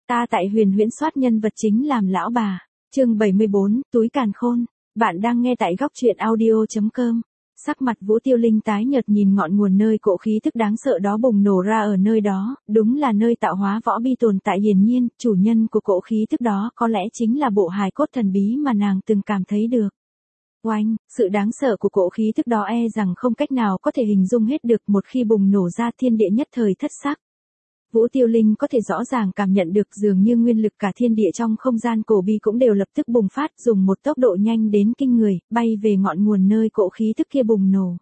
Ta tại huyền huyễn soát nhân vật chính làm lão bà. Chương 74, túi càn khôn. Bạn đang nghe tại góc truyện audio.com. Sắc mặt Vũ Tiêu Linh tái nhợt nhìn ngọn nguồn nơi cỗ khí tức đáng sợ đó bùng nổ ra ở nơi đó, đúng là nơi tạo hóa võ bi tồn tại hiển nhiên, chủ nhân của cỗ khí tức đó có lẽ chính là bộ hài cốt thần bí mà nàng từng cảm thấy được. Oanh, sự đáng sợ của cỗ khí tức đó rằng không cách nào có thể hình dung hết được, một khi bùng nổ ra thiên địa nhất thời thất sắc. Vũ Tiêu Linh có thể rõ ràng cảm nhận được dường như nguyên lực cả thiên địa trong không gian cổ bi cũng đều lập tức bùng phát, dùng một tốc độ nhanh đến kinh người, bay về ngọn nguồn nơi cỗ khí tức kia bùng nổ.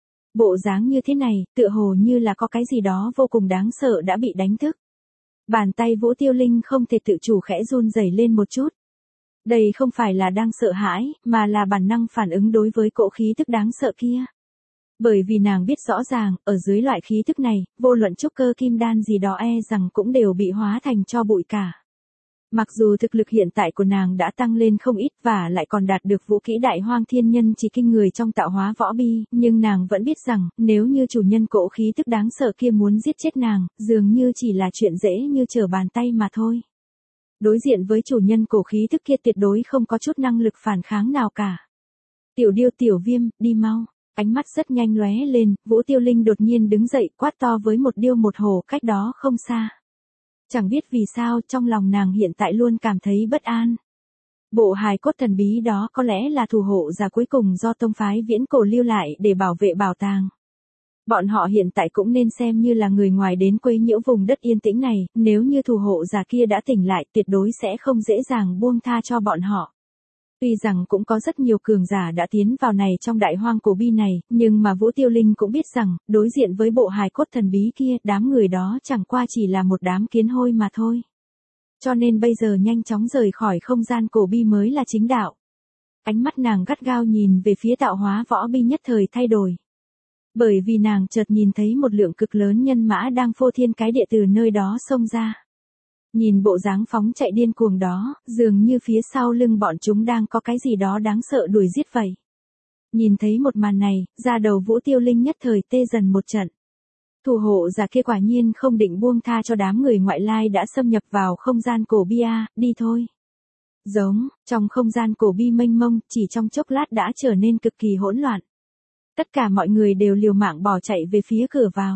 Bộ dáng như thế này, tựa hồ như là có cái gì đó vô cùng đáng sợ đã bị đánh thức. Bàn tay Vũ Tiêu Linh không thể tự chủ khẽ run rẩy lên một chút. Đây không phải là đang sợ hãi, mà là bản năng phản ứng đối với cỗ khí tức đáng sợ kia. Bởi vì nàng biết rõ ràng, ở dưới loại khí tức này, vô luận trúc cơ kim đan gì đó rằng cũng đều bị hóa thành tro bụi cả. Mặc dù thực lực hiện tại của nàng đã tăng lên không ít và lại còn đạt được vũ kỹ đại hoang thiên nhân chỉ kinh người trong tạo hóa võ bi, nhưng nàng vẫn biết rằng, nếu như chủ nhân cỗ khí tức đáng sợ kia muốn giết chết nàng, dường như chỉ là chuyện dễ như trở bàn tay mà thôi. Đối diện với chủ nhân cổ khí tức kia tuyệt đối không có chút năng lực phản kháng nào cả. Tiểu Điêu Tiểu Viêm, đi mau. Ánh mắt rất nhanh lóe lên, Vũ Tiêu Linh đột nhiên đứng dậy quát to với một điêu một hổ cách đó không xa. Chẳng biết vì sao trong lòng nàng hiện tại luôn cảm thấy bất an. Bộ hài cốt thần bí đó có lẽ là thủ hộ giả cuối cùng do tông phái viễn cổ lưu lại để bảo vệ bảo tàng. Bọn họ hiện tại cũng nên xem như là người ngoài đến quấy nhiễu vùng đất yên tĩnh này, nếu như thủ hộ giả kia đã tỉnh lại tuyệt đối sẽ không dễ dàng buông tha cho bọn họ. Tuy rằng cũng có rất nhiều cường giả đã tiến vào này trong đại hoang cổ bi này, nhưng mà Vũ Tiêu Linh cũng biết rằng, đối diện với bộ hài cốt thần bí kia, đám người đó chẳng qua chỉ là một đám kiến hôi mà thôi. Cho nên bây giờ nhanh chóng rời khỏi không gian cổ bi mới là chính đạo. Ánh mắt nàng gắt gao nhìn về phía tạo hóa võ bi nhất thời thay đổi. Bởi vì nàng chợt nhìn thấy một lượng cực lớn nhân mã đang phô thiên cái địa từ nơi đó xông ra. Nhìn bộ dáng phóng chạy điên cuồng đó, dường như phía sau lưng bọn chúng đang có cái gì đó đáng sợ đuổi giết vậy. Nhìn thấy một màn này, da đầu Vũ Tiêu Linh nhất thời tê dần một trận. Thủ hộ giả kia quả nhiên không định buông tha cho đám người ngoại lai đã xâm nhập vào không gian cổ bi đi thôi. Giống, trong không gian cổ bi mênh mông, chỉ trong chốc lát đã trở nên cực kỳ hỗn loạn. Tất cả mọi người đều liều mạng bỏ chạy về phía cửa vào.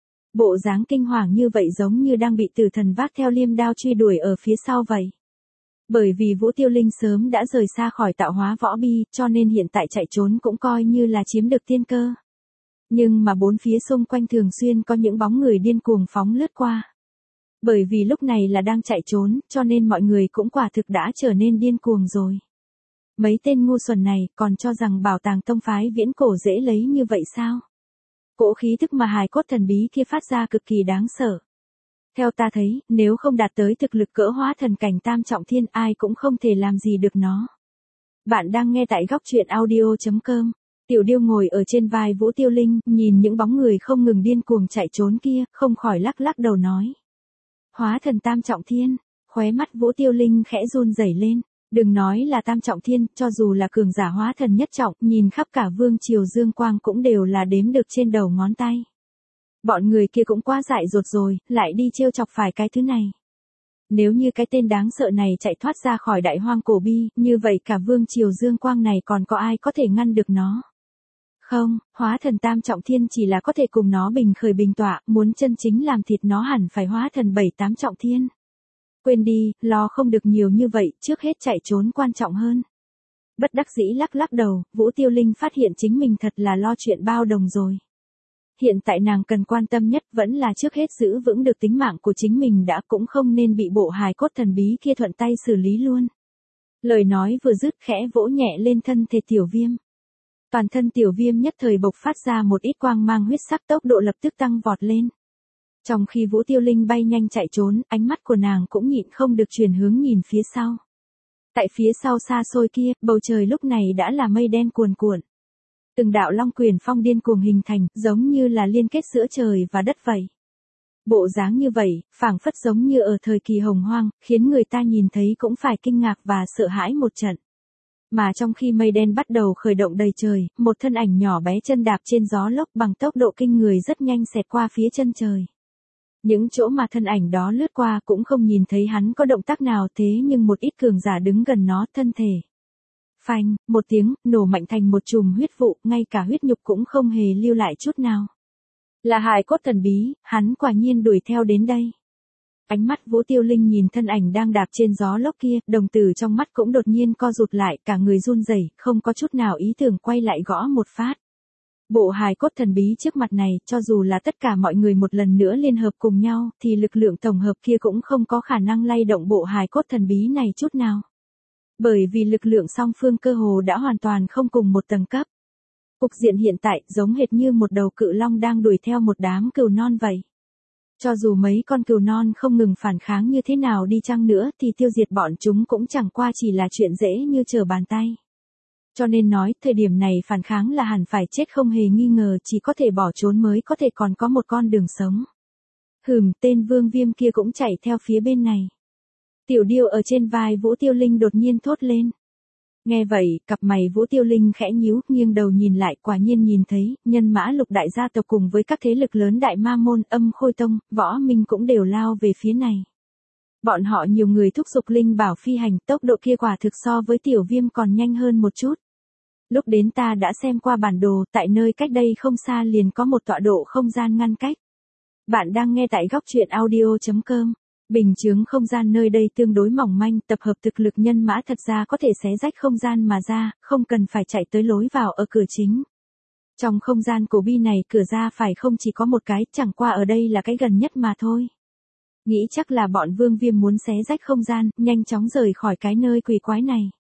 Bộ dáng kinh hoàng như vậy giống như đang bị tử thần vác theo liêm đao truy đuổi ở phía sau vậy. Bởi vì Vũ Tiêu Linh sớm đã rời xa khỏi tạo hóa võ bi, cho nên hiện tại chạy trốn cũng coi như là chiếm được tiên cơ. Nhưng mà bốn phía xung quanh thường xuyên có những bóng người điên cuồng phóng lướt qua. Bởi vì lúc này là đang chạy trốn, cho nên mọi người cũng quả thực đã trở nên điên cuồng rồi. Mấy tên ngu xuẩn này còn cho rằng bảo tàng tông phái viễn cổ dễ lấy như vậy sao? Cỗ khí tức mà hài cốt thần bí kia phát ra cực kỳ đáng sợ. Theo ta thấy, nếu không đạt tới thực lực cỡ hóa thần cảnh tam trọng thiên ai cũng không thể làm gì được nó. Bạn đang nghe tại góc truyện audio.com. Tiểu Điêu ngồi ở trên vai Vũ Tiêu Linh, nhìn những bóng người không ngừng điên cuồng chạy trốn kia, không khỏi lắc lắc đầu nói. Hóa thần tam trọng thiên, khóe mắt Vũ Tiêu Linh khẽ run rẩy lên. Đừng nói là tam trọng thiên, cho dù là cường giả hóa thần nhất trọng, nhìn khắp cả vương triều dương quang cũng đều là đếm được trên đầu ngón tay. Bọn người kia cũng quá dại dột rồi, lại đi trêu chọc phải cái thứ này. Nếu như cái tên đáng sợ này chạy thoát ra khỏi đại hoang cổ bi, như vậy cả vương triều dương quang này còn có ai có thể ngăn được nó. Không, hóa thần tam trọng thiên chỉ là có thể cùng nó bình khởi bình tọa, muốn chân chính làm thịt nó hẳn phải hóa thần 7-8 trọng thiên. Quên đi, lo không được nhiều như vậy, trước hết chạy trốn quan trọng hơn. Bất đắc dĩ lắc lắc đầu, Vũ Tiêu Linh phát hiện chính mình thật là lo chuyện bao đồng rồi. Hiện tại nàng cần quan tâm nhất vẫn là trước hết giữ vững được tính mạng của chính mình đã, cũng không nên bị bộ hài cốt thần bí kia thuận tay xử lý luôn. Lời nói vừa dứt khẽ vỗ nhẹ lên thân thể Tiểu Viêm. Toàn thân Tiểu Viêm nhất thời bộc phát ra một ít quang mang huyết sắc, tốc độ lập tức tăng vọt lên. Trong khi Vũ Tiêu Linh bay nhanh chạy trốn, ánh mắt của nàng cũng nhịn không được chuyển hướng nhìn phía sau. Tại phía sau xa xôi kia, bầu trời lúc này đã là mây đen cuồn cuộn. Từng đạo long quyển phong điên cuồng hình thành, giống như là liên kết giữa trời và đất vậy. Bộ dáng như vậy, phảng phất giống như ở thời kỳ hồng hoang, khiến người ta nhìn thấy cũng phải kinh ngạc và sợ hãi một trận. Mà trong khi mây đen bắt đầu khởi động đầy trời, một thân ảnh nhỏ bé chân đạp trên gió lốc bằng tốc độ kinh người rất nhanh xẹt qua phía chân trời. Những chỗ mà thân ảnh đó lướt qua cũng không nhìn thấy hắn có động tác nào, thế nhưng một ít cường giả đứng gần nó, thân thể. Phanh, một tiếng, nổ mạnh thành một chùm huyết vụ, ngay cả huyết nhục cũng không hề lưu lại chút nào. Là hài cốt thần bí, hắn quả nhiên đuổi theo đến đây. Ánh mắt Vũ Tiêu Linh nhìn thân ảnh đang đạp trên gió lốc kia, đồng tử trong mắt cũng đột nhiên co rụt lại, cả người run rẩy, không có chút nào ý tưởng quay lại gõ một phát. Bộ hài cốt thần bí trước mặt này, cho dù là tất cả mọi người một lần nữa liên hợp cùng nhau, thì lực lượng tổng hợp kia cũng không có khả năng lay động bộ hài cốt thần bí này chút nào. Bởi vì lực lượng song phương cơ hồ đã hoàn toàn không cùng một tầng cấp. Cục diện hiện tại giống hệt như một đầu cự long đang đuổi theo một đám cừu non vậy. Cho dù mấy con cừu non không ngừng phản kháng như thế nào đi chăng nữa thì tiêu diệt bọn chúng cũng chẳng qua chỉ là chuyện dễ như trở bàn tay. Cho nên nói, thời điểm này phản kháng là hẳn phải chết không hề nghi ngờ, chỉ có thể bỏ trốn mới có thể còn có một con đường sống. Tên Vương Viêm kia cũng chạy theo phía bên này. Tiểu Điêu ở trên vai Vũ Tiêu Linh đột nhiên thốt lên. Nghe vậy, cặp mày Vũ Tiêu Linh khẽ nhíu, nghiêng đầu nhìn lại, quả nhiên nhìn thấy, nhân mã lục đại gia tộc cùng với các thế lực lớn Đại Ma Môn, Âm Khôi Tông, Võ Minh cũng đều lao về phía này. Bọn họ nhiều người thúc giục linh bảo phi hành, tốc độ kia quả thực so với Tiểu Viêm còn nhanh hơn một chút. Lúc đến ta đã xem qua bản đồ, tại nơi cách đây không xa liền có một tọa độ không gian ngăn cách. Bạn đang nghe tại góc truyện audio.com. Bình chướng không gian nơi đây tương đối mỏng manh, tập hợp thực lực nhân mã thật ra có thể xé rách không gian mà ra, không cần phải chạy tới lối vào ở cửa chính. Trong không gian cổ bi này cửa ra phải không chỉ có một cái, chẳng qua ở đây là cái gần nhất mà thôi. Nghĩ chắc là bọn Vương Viêm muốn xé rách không gian, nhanh chóng rời khỏi cái nơi quỷ quái này.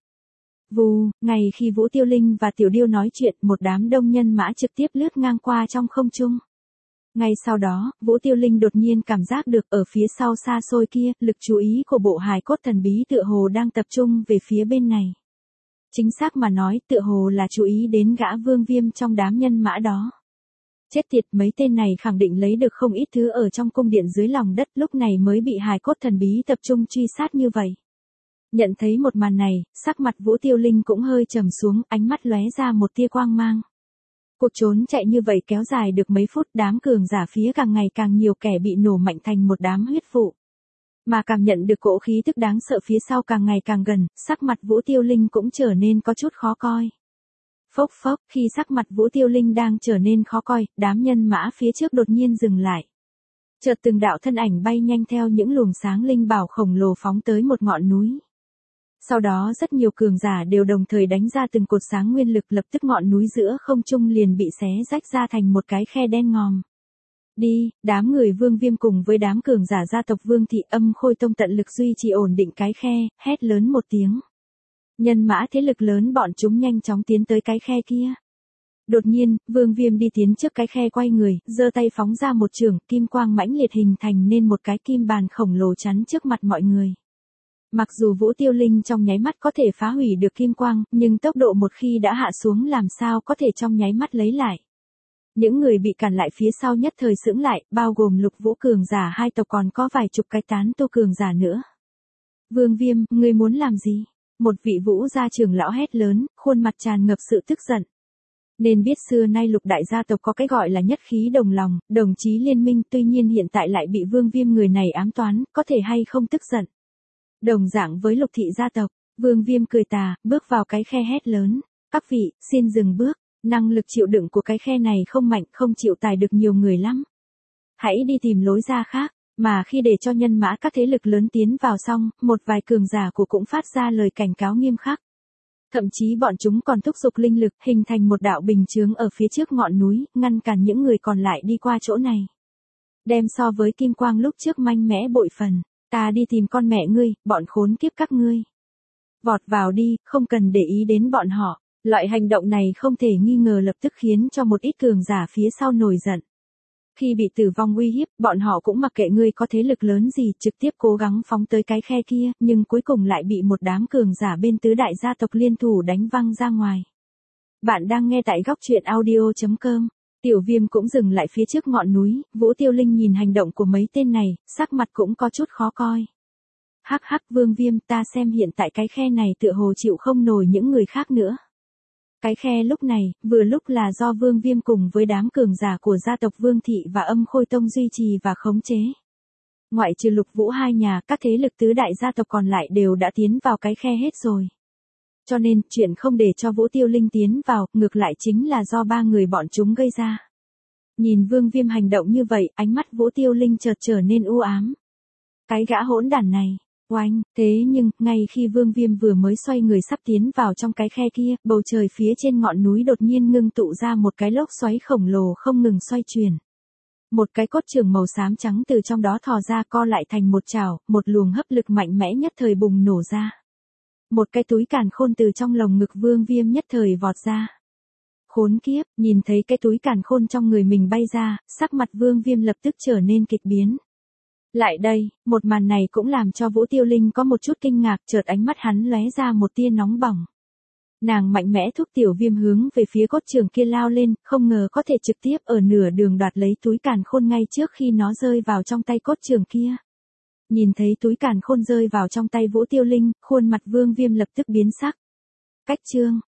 Vù, ngày khi Vũ Tiêu Linh và Tiểu Điêu nói chuyện, một đám đông nhân mã trực tiếp lướt ngang qua trong không trung. Ngay sau đó, Vũ Tiêu Linh đột nhiên cảm giác được ở phía sau xa xôi kia, lực chú ý của bộ hài cốt thần bí tựa hồ đang tập trung về phía bên này. Chính xác mà nói, tựa hồ là chú ý đến gã Vương Viêm trong đám nhân mã đó. Chết tiệt, mấy tên này khẳng định lấy được không ít thứ ở trong cung điện dưới lòng đất, lúc này mới bị hài cốt thần bí tập trung truy sát như vậy. Nhận thấy một màn này, sắc mặt Vũ Tiêu Linh cũng hơi trầm xuống, ánh mắt lóe ra một tia quang mang. Cuộc trốn chạy như vậy kéo dài được mấy phút, đám cường giả phía càng ngày càng nhiều, kẻ bị nổ mạnh thành một đám huyết vụ. Mà cảm nhận được cỗ khí tức đáng sợ phía sau càng ngày càng gần, sắc mặt Vũ Tiêu Linh cũng trở nên có chút khó coi. Phốc phốc, khi sắc mặt Vũ Tiêu Linh đang trở nên khó coi, đám nhân mã phía trước đột nhiên dừng lại. Chợt từng đạo thân ảnh bay nhanh theo những luồng sáng linh bảo khổng lồ phóng tới một ngọn núi. Sau đó rất nhiều cường giả đều đồng thời đánh ra từng cột sáng nguyên lực, lập tức ngọn núi giữa không trung liền bị xé rách ra thành một cái khe đen ngòm. Đi, đám người Vương Viêm cùng với đám cường giả gia tộc Vương Thị, Âm Khôi Tông tận lực duy trì ổn định cái khe, hét lớn một tiếng. Nhân mã thế lực lớn bọn chúng nhanh chóng tiến tới cái khe kia. Đột nhiên, Vương Viêm đi tiến trước cái khe, quay người, giơ tay phóng ra một chưởng, kim quang mãnh liệt hình thành nên một cái kim bàn khổng lồ chắn trước mặt mọi người. Mặc dù Vũ Tiêu Linh trong nháy mắt có thể phá hủy được kim quang, nhưng tốc độ một khi đã hạ xuống làm sao có thể trong nháy mắt lấy lại. Những người bị cản lại phía sau nhất thời sững lại, bao gồm Lục Vũ cường giả hai tộc, còn có vài chục cái tán tu cường giả nữa. Vương Viêm, ngươi muốn làm gì? Một vị Vũ gia trưởng lão hét lớn, khuôn mặt tràn ngập sự tức giận. Nên biết xưa nay Lục đại gia tộc có cái gọi là nhất khí đồng lòng, đồng chí liên minh, tuy nhiên hiện tại lại bị Vương Viêm người này ám toán, có thể hay không tức giận. Đồng dạng với Lục thị gia tộc, Vương Viêm cười tà, bước vào cái khe hét lớn. Các vị, xin dừng bước, năng lực chịu đựng của cái khe này không mạnh, không chịu tải được nhiều người lắm. Hãy đi tìm lối ra khác, mà khi để cho nhân mã các thế lực lớn tiến vào xong, một vài cường giả của cũng phát ra lời cảnh cáo nghiêm khắc. Thậm chí bọn chúng còn thúc giục linh lực, hình thành một đạo bình chướng ở phía trước ngọn núi, ngăn cản những người còn lại đi qua chỗ này. Đem so với kim quang lúc trước mạnh mẽ bội phần. Ta đi tìm con mẹ ngươi, bọn khốn kiếp các ngươi. Vọt vào đi, không cần để ý đến bọn họ. Loại hành động này không thể nghi ngờ lập tức khiến cho một ít cường giả phía sau nổi giận. Khi bị tử vong uy hiếp, bọn họ cũng mặc kệ ngươi có thế lực lớn gì, trực tiếp cố gắng phóng tới cái khe kia, nhưng cuối cùng lại bị một đám cường giả bên tứ đại gia tộc liên thủ đánh văng ra ngoài. Bạn đang nghe tại góc truyện audio.com. Tiểu Viêm cũng dừng lại phía trước ngọn núi, Vũ Tiêu Linh nhìn hành động của mấy tên này, sắc mặt cũng có chút khó coi. Hắc hắc, Vương Viêm, ta xem hiện tại cái khe này tựa hồ chịu không nổi những người khác nữa. Cái khe lúc này, vừa lúc là do Vương Viêm cùng với đám cường giả của gia tộc Vương Thị và Âm Khôi Tông duy trì và khống chế. Ngoại trừ Lục Vũ hai nhà, các thế lực tứ đại gia tộc còn lại đều đã tiến vào cái khe hết rồi. Cho nên, chuyện không để cho Vũ Tiêu Linh tiến vào, ngược lại chính là do ba người bọn chúng gây ra. Nhìn Vương Viêm hành động như vậy, ánh mắt Vũ Tiêu Linh chợt trở nên u ám. Cái gã hỗn đản này, oanh, thế nhưng, ngay khi Vương Viêm vừa mới xoay người sắp tiến vào trong cái khe kia, bầu trời phía trên ngọn núi đột nhiên ngưng tụ ra một cái lốc xoáy khổng lồ không ngừng xoay chuyển. Một cái cốt trường màu xám trắng từ trong đó thò ra co lại thành một chảo, một luồng hấp lực mạnh mẽ nhất thời bùng nổ ra. Một cái túi càn khôn từ trong lồng ngực Vương Viêm nhất thời vọt ra. Khốn kiếp, nhìn thấy cái túi càn khôn trong người mình bay ra, sắc mặt Vương Viêm lập tức trở nên kịch biến. Lại đây, một màn này cũng làm cho Vũ Tiêu Linh có một chút kinh ngạc, chợt ánh mắt hắn lóe ra một tia nóng bỏng. Nàng mạnh mẽ thúc Tiểu Viêm hướng về phía cốt trường kia lao lên, không ngờ có thể trực tiếp ở nửa đường đoạt lấy túi càn khôn ngay trước khi nó rơi vào trong tay cốt trường kia. Nhìn thấy túi càn khôn rơi vào trong tay Vũ Tiêu Linh, khuôn mặt Vương Viêm lập tức biến sắc. Cách chương,